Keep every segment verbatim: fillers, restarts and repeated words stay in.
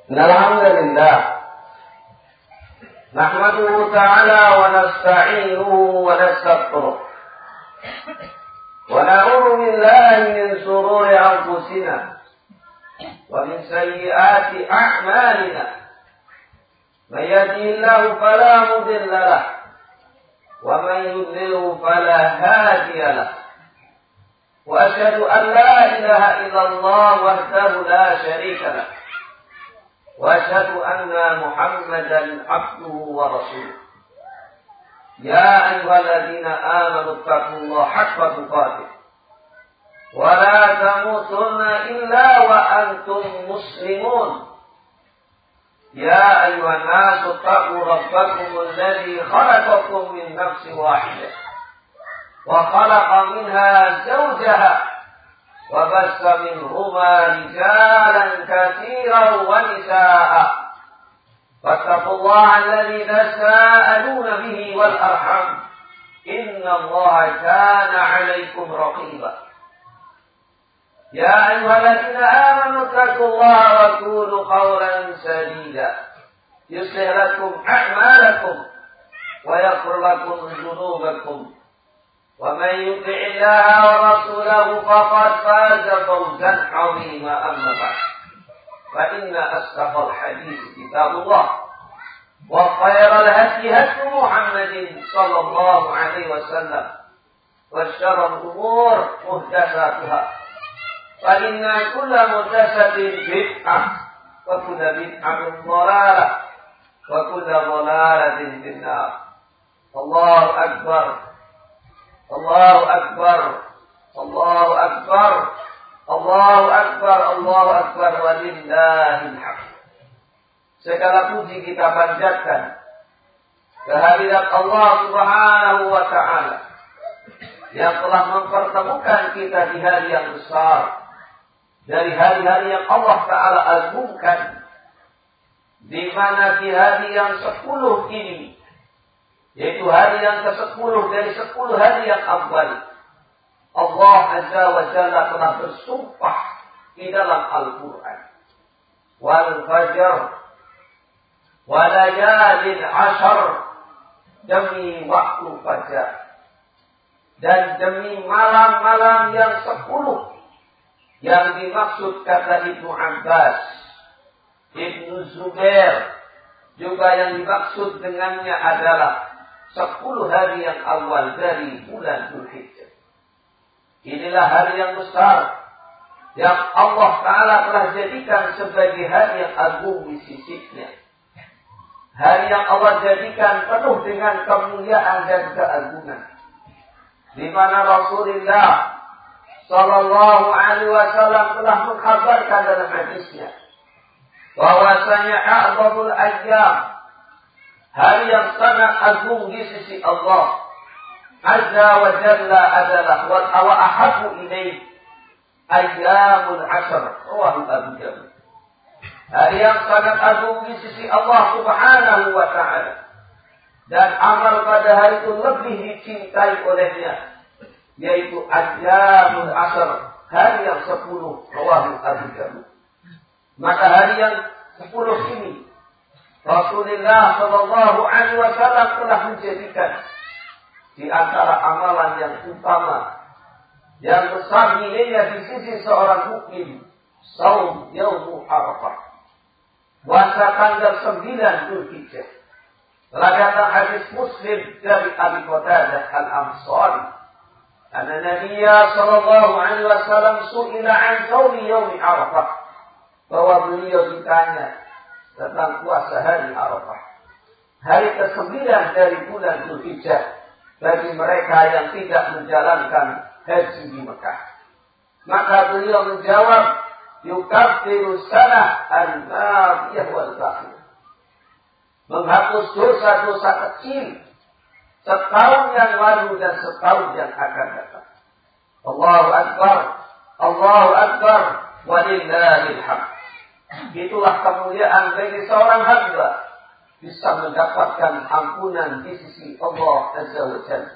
Alhamdulillah. Nahmaduhu ta'ala wa nasta'inuhu wa nastaghfiruh. Wa na'udzu billahi min shururi anfusina wa min sayyiati a'malina. May yahdihillahu fala mudilla lahu wa man yudlilhu fala hadiya lahu. Wa asyhadu an la ilaha illallah wahdahu la syarika lahu. وأشهد أن محمدا عبده ورسوله يا أيها الذين آمنوا اتقوا الله حق تقاته ولا تموتن إلا وأنتم مسلمون يا أيها الناس اتقوا ربكم الذي خلقكم من نفس واحدة وخلق منها زوجها وبث منهما رجالا كثيرا ونساء فاتقوا الله الذي تساءلون به والأرحام إن الله كان عليكم رقيبا يا أيها الذين آمنوا اتقوا الله وقولوا قولا سديدا يصلح لكم أعمالكم ويغفر لكم ذنوبكم ومن يطع الله ورسوله فقد فاز فوزا عظيما أما بعد فإن أصدق الحديث كتاب الله وخير الهدي هدي محمد صلى الله عليه وسلم وشر الأمور محدثاتها فإن كل محدثة بدعة وكل بدعة ضلالة وكل ضلالة في النار. الله أكبر Allahu Akbar, Allahu Akbar, Allahu Akbar, Allahu Akbar, walillahil hamd. Segala puji kita panjatkan kehadirat Allah Subhanahu wa Ta'ala yang telah mempertemukan kita di hari yang besar, dari hari-hari yang Allah Ta'ala agungkan, di mana di hari yang sepuluh ini, yaitu hari yang kesepuluh dari sepuluh hari yang afdal, Allah Azza wa Jalla telah bersumpah di dalam Al-Quran. Wal fajr wa layalin ashar, demi waktu fajar dan demi malam-malam yang sepuluh. Yang dimaksud kata Ibnu Abbas, Ibnu Zubair, juga yang dimaksud dengannya adalah sepuluh hari yang awal dari bulan Dzulhijjah. Inilah hari yang besar yang Allah Ta'ala telah jadikan sebagai hari yang agung di sisinya. Hari yang Allah jadikan penuh dengan kemuliaan dan keagungan. Di mana Rasulullah Sallallahu Alaihi Wasallam telah mengkhabarkan dalam hadisnya bahwasanya a'zamul ayyam, hari yang sangat agung di sisi Allah Azza wa Jalla adalah wa ahabbu ilaih ayyamul ashr, rawahu Abu Dawud. Hari yang sangat agung di sisi Allah Subhanahu wa Ta'ala, dan amal pada hari itu lebih dicintai olehnya, yaitu ayyamul ashr, hari yang sepuluh, rawahu Abu Dawud. Maka hari yang sepuluh ini Rasulullah Shallallahu Alaihi Wasallam telah menjadikan di antara amalan yang utama, yang besar nilainya di sisi seorang mukmin, saum yaum Arafah, puasa tanggal sembilan Dzulhijjah. Telah datang hadis Muslim dari Abi Qatadah Al-Ansari, anna Nabiya Shallallahu Alaihi Wasallam su'ila an saumi yaum Arafah, bahwa beliau ditanya tentang puasa hari Arafah, hari kesembilan dari bulan Dzulhijjah, bagi mereka yang tidak menjalankan haji di Mekah. Maka beliau menjawab, yukaffiru sanah al-madiyah wal bakhiyah, menghapus dosa-dosa kecil setahun yang lalu dan setahun yang akan datang. Allahu Akbar, Allahu Akbar, walillahil hamd. Itulah kemuliaan bagi seorang hamba bisa mendapatkan ampunan di sisi Allah Azza wa Jalla.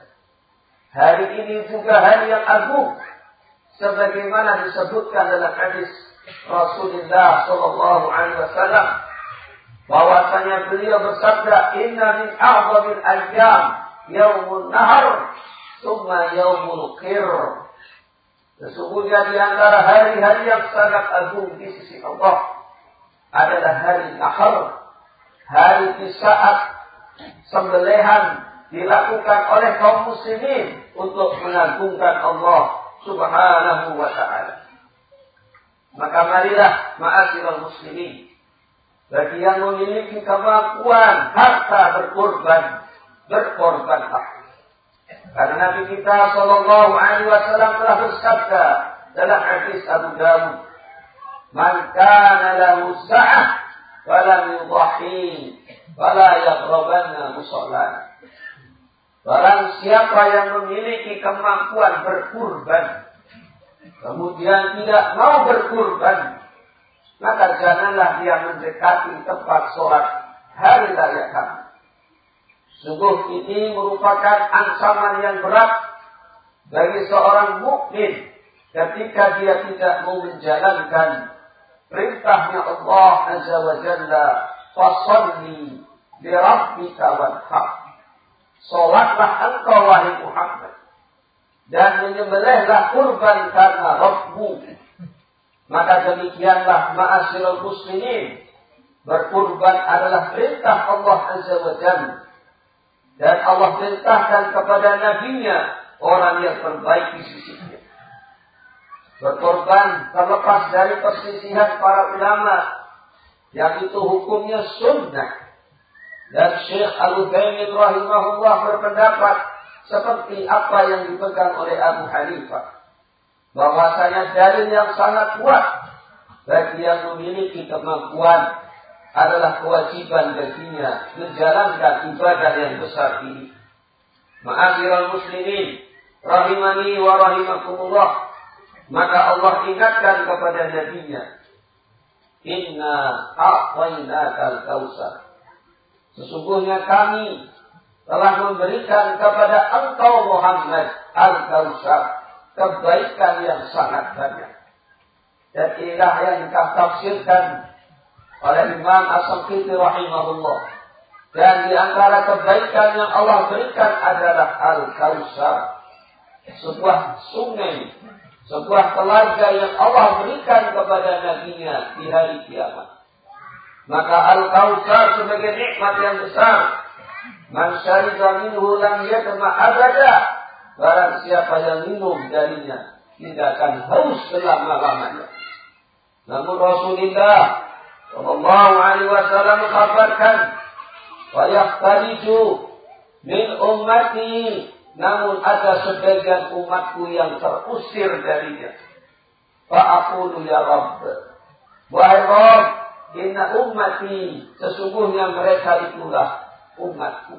Hari ini juga hari yang agung, sebagaimana disebutkan dalam hadis Rasulullah Shallallahu Alaihi Wasallam bahwasanya beliau bersabda, Inna min a'zamil ayyam yaumun nahar summa yaumul qir. Sesungguhnya di antara hari-hari yang sangat agung di sisi Allah adalah hari nahar, hari di saat sembelihan dilakukan oleh kaum muslimin untuk mengagungkan Allah Subhanahu wa ta'ala. Maka marilah ma'asyiral muslimin, bagi yang memiliki kemampuan harta berkorban, berkorbanlah. Karena Nabi kita sallallahu alaihi wasallam telah bersabda dalam hadis Abu Dawud, "Man kana lahu sa'ah falam yudhi fala yaqrabanna musallana." Barang siapa yang memiliki kemampuan berkurban, kemudian tidak mau berkurban, maka janganlah dia mendekati tempat sholat hari raya kami. Sungguh ini merupakan ancaman yang berat bagi seorang mukmin ketika dia tidak mau menjalankan perintahnya Allah Azza wa Jalla, "Fasholli li rabbika wanhar." Salatlah engkau wahai Muhammad dan menyembelihlah kurban karena Rabbmu. Maka demikianlah ma'asyiral muslimin, berkurban adalah perintah Allah Azza wa Jalla. Dan Allah perintahkan kepada nabinya orang yang terbaik di sisinya. Berkorban terlepas dari perselisihan para ulama, yang itu hukumnya sunnah. Dan Syekh Al-Utsaimin rahimahullah berpendapat seperti apa yang dipegang oleh Abu Hanifah, bahwasanya dalil yang sangat kuat bagi yang memiliki kemampuan adalah kewajiban baginya menjalankan ibadah yang besar ini. Ma'asyiral muslimin rahimani wa rahimakumullah, maka Allah ingatkan kepada nabinya, "Inna a'tainakal kautsar." Sesungguhnya kami telah memberikan kepada engkau Muhammad al-Kautsar, kebaikan yang sangat banyak. Dan inilah yang ditafsirkan oleh Imam As-Saqiti rahimahullah. Dan di antara kebaikan yang Allah berikan adalah Al-Kautsar, sebuah sungai, sebuah telaga yang Allah berikan kepada nabinya di hari kiamat. Maka Al-Kautsar sebagai nikmat yang besar. Man syariba minhu lam yadma abada. Barang siapa yang minum darinya tidak akan haus selama-lamanya. Namun Rasulullah sallallahu alaihi wasallam mengkhabarkan, "Wa yaqtaliju min ummati." Namun ada sebagian umatku yang terusir darinya. Fa aqulu ya Rabb, wahai Rabb, inna ummati, sesungguhnya mereka itulah umatku.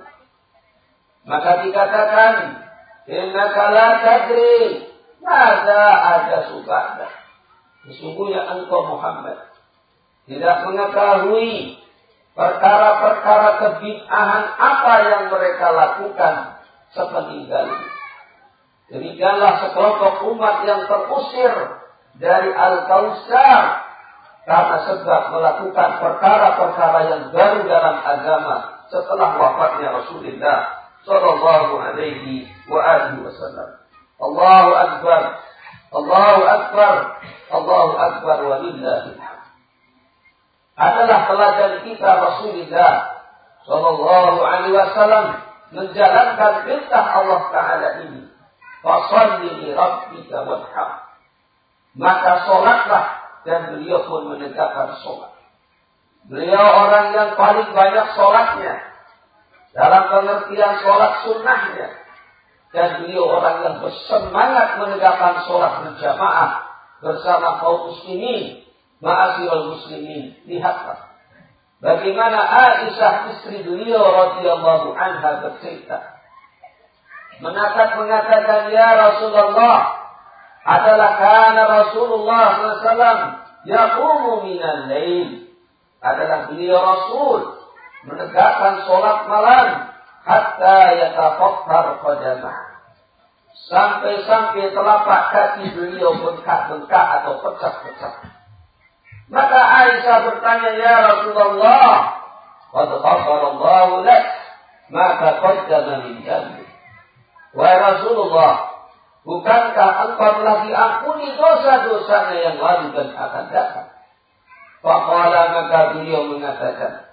Maka dikatakan, innaka la tadri mada ada subhana. Sesungguhnya engkau Muhammad tidak mengetahui perkara-perkara kebid'ahan apa yang mereka lakukan sepeninggalnya. Demikianlah sekelompok umat yang terusir dari Al-Kautsar karena sebab melakukan perkara-perkara yang baru dalam agama setelah wafatnya Rasulullah sallallahu alaihi wa alihi wasallam. Allahu akbar, Allahu akbar, Allahu akbar walillahil hamd. Adalah teladan kita Rasulullah sallallahu alaihi wasallam menjalankan perintah Allah Taala ini. Fasholli li rabbika wanhar. Maka sholatlah, dan beliau pun menegakkan sholat. Beliau orang yang paling banyak sholatnya dalam pengertian sholat sunnahnya. Dan beliau orang yang bersemangat menegakkan sholat berjamaah bersama kaum muslimin. Ma'asyiral muslimin, lihatlah bagaimana Aisyah istri beliau radhiyallahu anha bercerita. Mengatakan mengatakan ya Rasulullah, adalah kana Rasulullah sallallahu alaihi wasallam yaqumu minal lail. Adalah beliau Rasul menegakkan sholat malam hatta yatafakkar qadamah, sampai-sampai telapak kaki beliau bengkak-bengkak atau pecah-pecah. Maka Aisyah bertanya, ya Rasulullah, qad ghafarallahu lak ma taqaddama min dhanbi. Wahai Rasulullah, bukankah engkau telah diampuni dosa-dosanya yang lalu dan akan datang? Faqala, maka beliau mengatakan,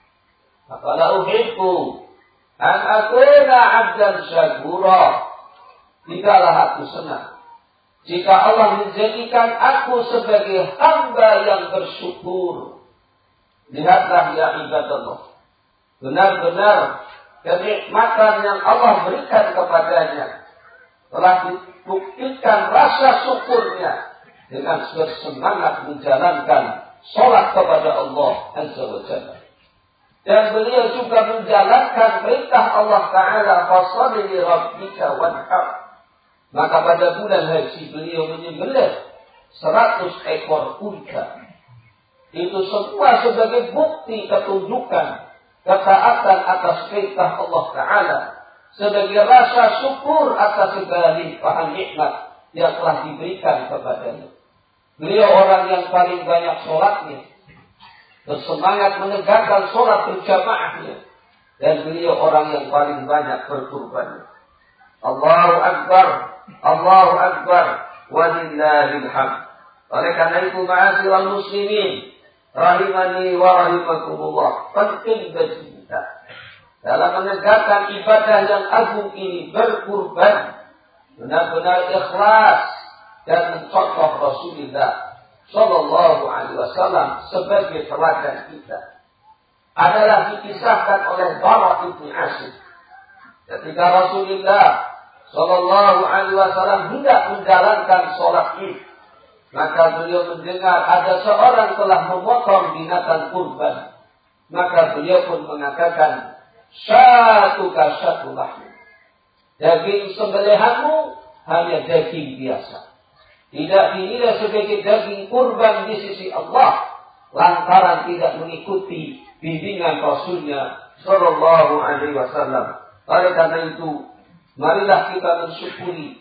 afala uhibbu an akuna 'abdan syakura. Tidaklah aku senang jika Allah menjadikan aku sebagai hamba yang bersyukur. Lihatlah ya ibadallah, benar-benar kenikmatan yang Allah berikan kepadanya telah dibuktikan rasa syukurnya dengan bersemangat menjalankan sholat kepada Allah Azza wa Jalla. Dan beliau juga menjalankan perintah Allah Ta'ala, fasalli li rabbika wanhar. Maka pada bulan haji beliau menyembelih seratus ekor unta. Itu semua sebagai bukti ketundukan ketaatan atas perintah Allah Ta'ala, sebagai rasa syukur atas segala limpahan nikmat yang telah diberikan kepadanya. Beliau orang yang paling banyak sholatnya, bersemangat menegakkan sholat berjamaahnya, dan beliau orang yang paling banyak berkurbannya. Allahu Akbar, Allahu Akbar, walillahil hamd. Oleh karena itu, ma'asyiral muslimin, rahimani wa rahimakumullah, penting bagi kita dalam menegakkan ibadah yang agung ini, berkurban, benar-benar ikhlas dan mencontoh Rasulullah Sallallahu Alaihi Wasallam sebagai teladan kita. Adalah dikisahkan oleh Bara ibn Azib, ketika Rasulullah Sallallahu Alaihi Wasallam hendak menjalankan sholat Id, maka beliau mendengar ada seorang telah memotong binatang kurban. Maka beliau pun mengatakan, syatuka syatu lahmi. Daging sembelihanmu hanya daging biasa, tidak dinilai sebagai daging kurban di sisi Allah, lantaran tidak mengikuti bimbingan Rasulnya Sallallahu Alaihi Wasallam. Oleh karena itu, marilah kita mensyukuri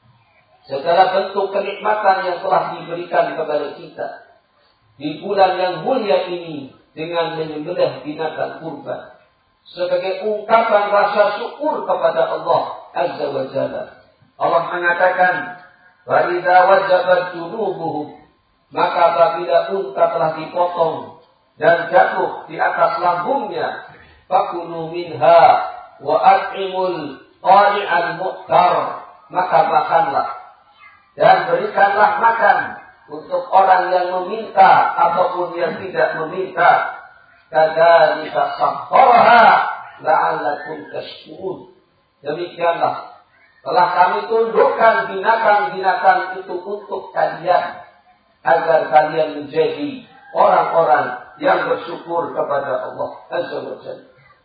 segala bentuk kenikmatan yang telah diberikan kepada kita di bulan yang mulia ini dengan menyembelih binatang kurban sebagai ungkapan rasa syukur kepada Allah Azza wa Jalla. Allah mengatakan, wa idza wajabat junubuhum, maka apabila unta telah dipotong dan jatuh di atas lambungnya, fakulu minha wa at'imul qari'al mu'tar, maka makanlah dan berikanlah makan untuk orang yang meminta ataupun yang tidak meminta. Kadzalika sakhkharaha la'allakum tashkurun. Demikianlah telah kami tundukkan binatang-binatang itu untuk kalian, agar kalian menjadi orang-orang yang bersyukur kepada Allah Azza wa Jalla.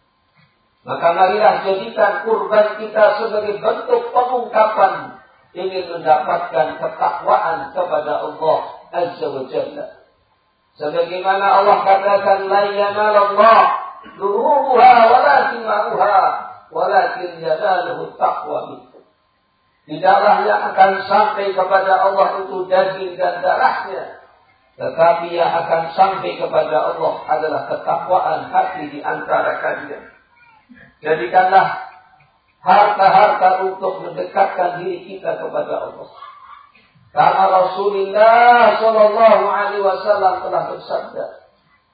Maka marilah jadikan kurban kita sebagai bentuk pengungkapan ingin mendapatkan ketakwaan kepada Allah Azza wa Jalla. Sebagaimana Allah katakan, la yanalallah luhuha walakin ma'uha walakin yanaluhu taqwa minkum. Tidaklah yang akan sampai kepada Allah itu daging dan darahnya, tetapi yang akan sampai kepada Allah adalah ketakwaan hati di antara kalian. Jadikanlah harta-harta untuk mendekatkan diri kita kepada Allah. Karena Rasulullah Sallallahu Alaihi Wasallam telah bersabda,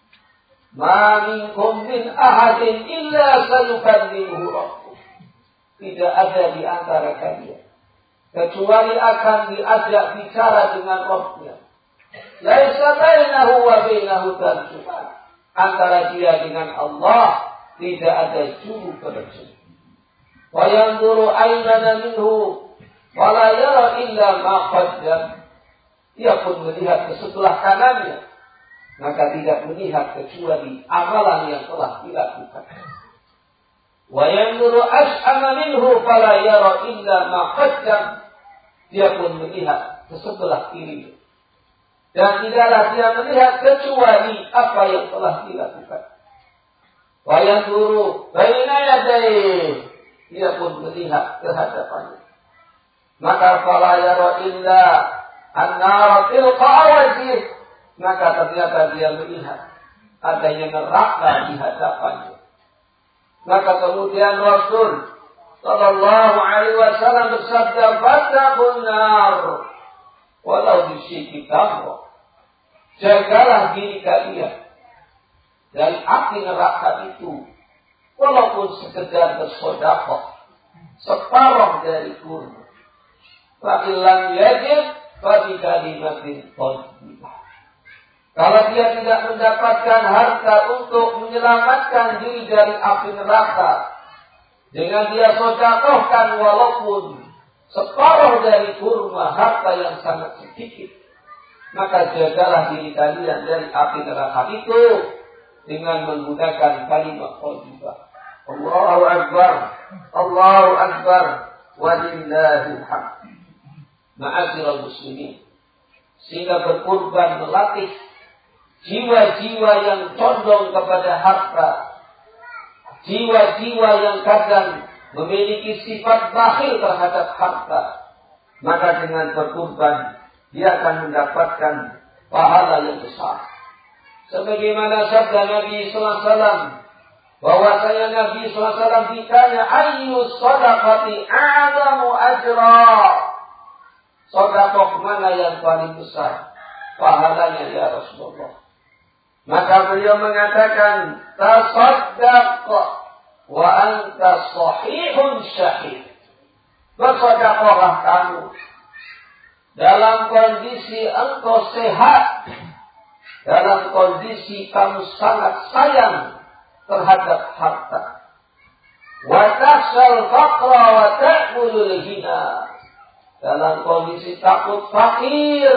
"Ma minkum min ahadin illa sayukallimuhu rabbuh." Tidak ada di antara kalian kecuali akan diajak bicara dengan Rabb-Nya. Laisa bainahu wa bainahu tarjuman. Antara dia dengan Allah tidak ada juru penerjemah. Wa yanzuru aymana minhu wa la yara illa ma qaddam. Dia pun melihat ke sebelah kanannya, maka tidak melihat kecuali amalan yang telah dilakukan. Wa yanzuru ash'ama minhu fa la yara illa ma qaddam. Dia pun melihat ke sebelah kiri, dan tidaklah dia melihat kecuali apa yang telah dilakukan. Wa yanzuru baina yadayhi. Dia pun melihat ke hadapannya. Maka fala yara illa an-nar tilqa wajhih maka ternyata dia melihat adanya neraka di hadapannya. Maka kemudian Rasul Sallallahu Alaihi Wasallam bersabda, "Fattaqun nar, walau bisyikki tamrah." Jagalah diri kalian dari api neraka itu, walaupun sekedar bersedekah separuh dari kurma. Fa illam yajid fa bi kalimatin thayyibah. Kalau dia tidak mendapatkan harta untuk menyelamatkan diri dari api neraka, dengan dia sedekahkan walaupun separuh dari kurma, harta yang sangat sedikit, maka jagalah diri kalian dari api neraka itu dengan menggunakan kalimat thayyibah. Allahu Akbar, Allahu Akbar, walillahil hamd. Ma'asyiral muslimin, sehingga berkurban melatih jiwa-jiwa yang condong kepada harta, jiwa-jiwa yang kadang memiliki sifat bakhil terhadap harta, maka dengan berkurban dia akan mendapatkan pahala yang besar. Sebagaimana sabda Nabi sallallahu alaihi wasallam, bahwasanya Nabi sallallahu alaihi wasallam ditanya, "Ayyu shadaqati a'zamu ajra?" Sedekah mana yang paling besar pahalanya ya Rasulullah? Maka beliau mengatakan, "Tasaddaq wa anta sahihun syahid." Bersedekahlah kamu dalam kondisi engkau sehat, dalam kondisi kamu sangat sayang terhadap harta. Wa takhshal faqra wa ta'kulul ghina. Dalam kondisi takut fakir,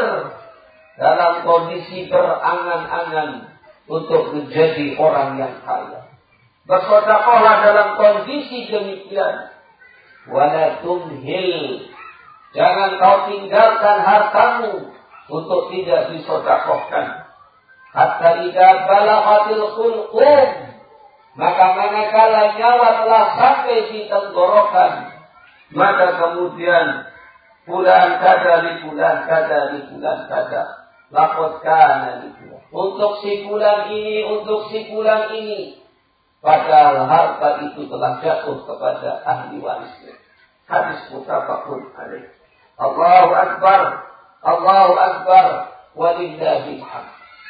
dalam kondisi berangan-angan untuk menjadi orang yang kaya. Bersedekahlah dalam kondisi demikian. Wala tumhil. Jangan kau tinggalkan hartamu untuk tidak disedekahkan. Hatta idza balaghatil hulqum. Maka manakala nyawa telah sampai di tenggorokan, maka kemudian bulan kada li bulan kada li bulan kada. Laqad kana li bulan. Untuk si bulan ini, untuk si bulan ini. Padahal harta itu telah jatuh kepada ahli warisnya. Hadis muttafaqun alaih. Allahu Akbar, Allahu Akbar, walillahil hamd.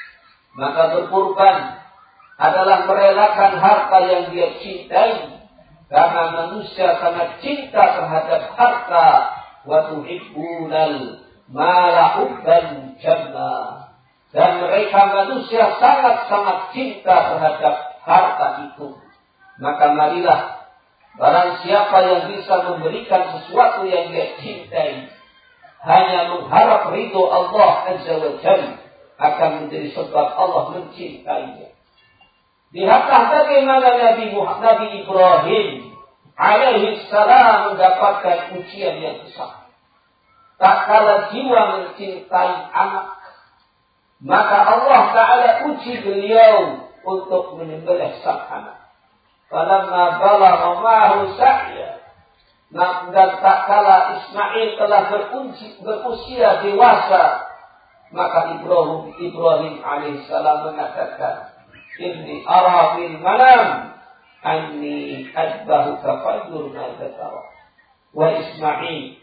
Maka berkurban adalah merelakan harta yang dia cintai, karena manusia sangat cinta terhadap harta. Wa tuhibbunal mala hubban jamma. Dan mereka manusia sangat-sangat cinta terhadap harta itu. Maka marilah, barang siapa yang bisa memberikan sesuatu yang dia cintai, hanya mengharap ridho Allah Azza wa Jalla, akan menjadi sebab Allah mencintainya. Lihatlah bagaimana Nabi Muhammad, Nabi Ibrahim alaihi salam mendapatkan ujian yang besar. Tak kala jiwa mencintai anak, maka Allah Ta'ala uji beliau untuk menyembelih sang anak. Falamma balagha ma'ahu sa'ya. Dan tak kala Ismail telah beruji, berusia dewasa, maka Ibrahim Ibrahim alaihissalam mengatakan, "Inni ara fil manam anni adbahuka fanzur madza tara." Wa Ismail,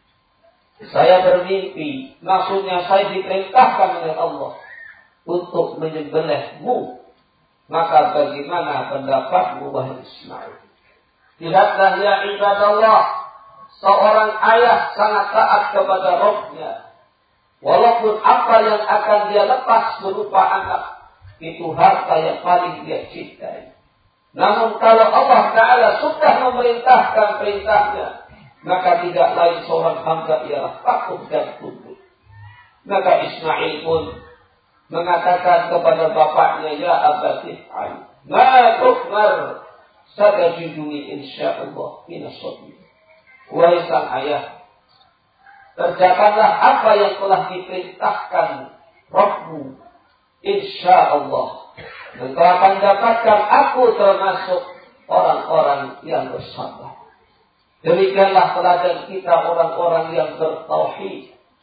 saya bermimpi, maksudnya saya diperintahkan oleh Allah untuk menyembelihmu. Maka bagaimana pendapatmu wahai Ismail? Lihatlah ya ibadallah, seorang ayah sangat taat kepada Rabbnya. Walaupun apa yang akan dia lepas berupa anak, itu harta yang paling dia cintai. Namun kalau Allah Ta'ala sudah memerintahkan perintahnya, maka tidak lain seorang hamba ialah takut dan tunduk. Maka Ismail pun mengatakan kepada bapaknya, "Ya abati if'al ma tu'mar, satajiduni insyaallah minas sabirin." Wahai sang ayah, kerjakanlah apa yang telah diperintahkan Rabbmu, insyaallah engkau akan dapatkan aku termasuk orang-orang yang bersabar. Demikianlah teladan kita orang-orang yang bertauhid.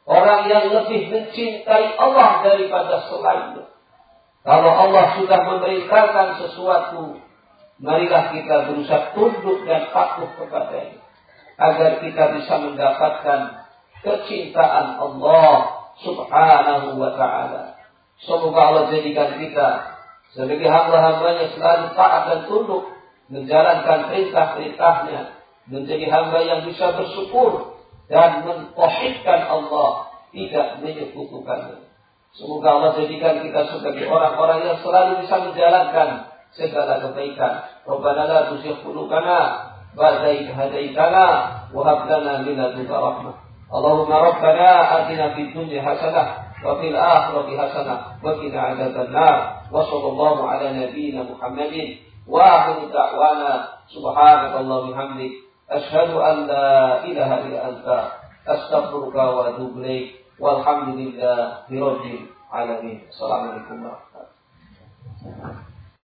orang yang lebih mencintai Allah daripada selainnya. Kalau Allah sudah memerintahkan sesuatu, marilah kita berusaha tunduk dan patuh kepadanya, agar kita bisa mendapatkan kecintaan Allah Subhanahu wa ta'ala. Semoga Allah jadikan kita sebagai hamba-hambanya selalu taat dan tunduk, menjalankan perintah-perintahnya, menjadi hamba yang bisa bersyukur dan mentauhidkan Allah, tidak menyekutukannya. Semoga Allah jadikan kita sebagai orang-orang yang selalu bisa menjalankan segala kebaikan. Rabbana la tuzigh qulubana ba'da idh hadaitana wa hab lana min ladunka rahmah. Allahumma rabbana atina fid dunya hasanah wa fil akhirati hasanah wa qina adzabannar. Wa sallallahu ala nabiyyina Muhammadin wa akhiru da'wana subhanakallahumma bihamdik asyhadu an la ilaha illa anta astaghfiruka wa atubu ilaik. Walhamdulillah birabbil alamin. Assalamualaikum warahmatullahi wabarakatuh.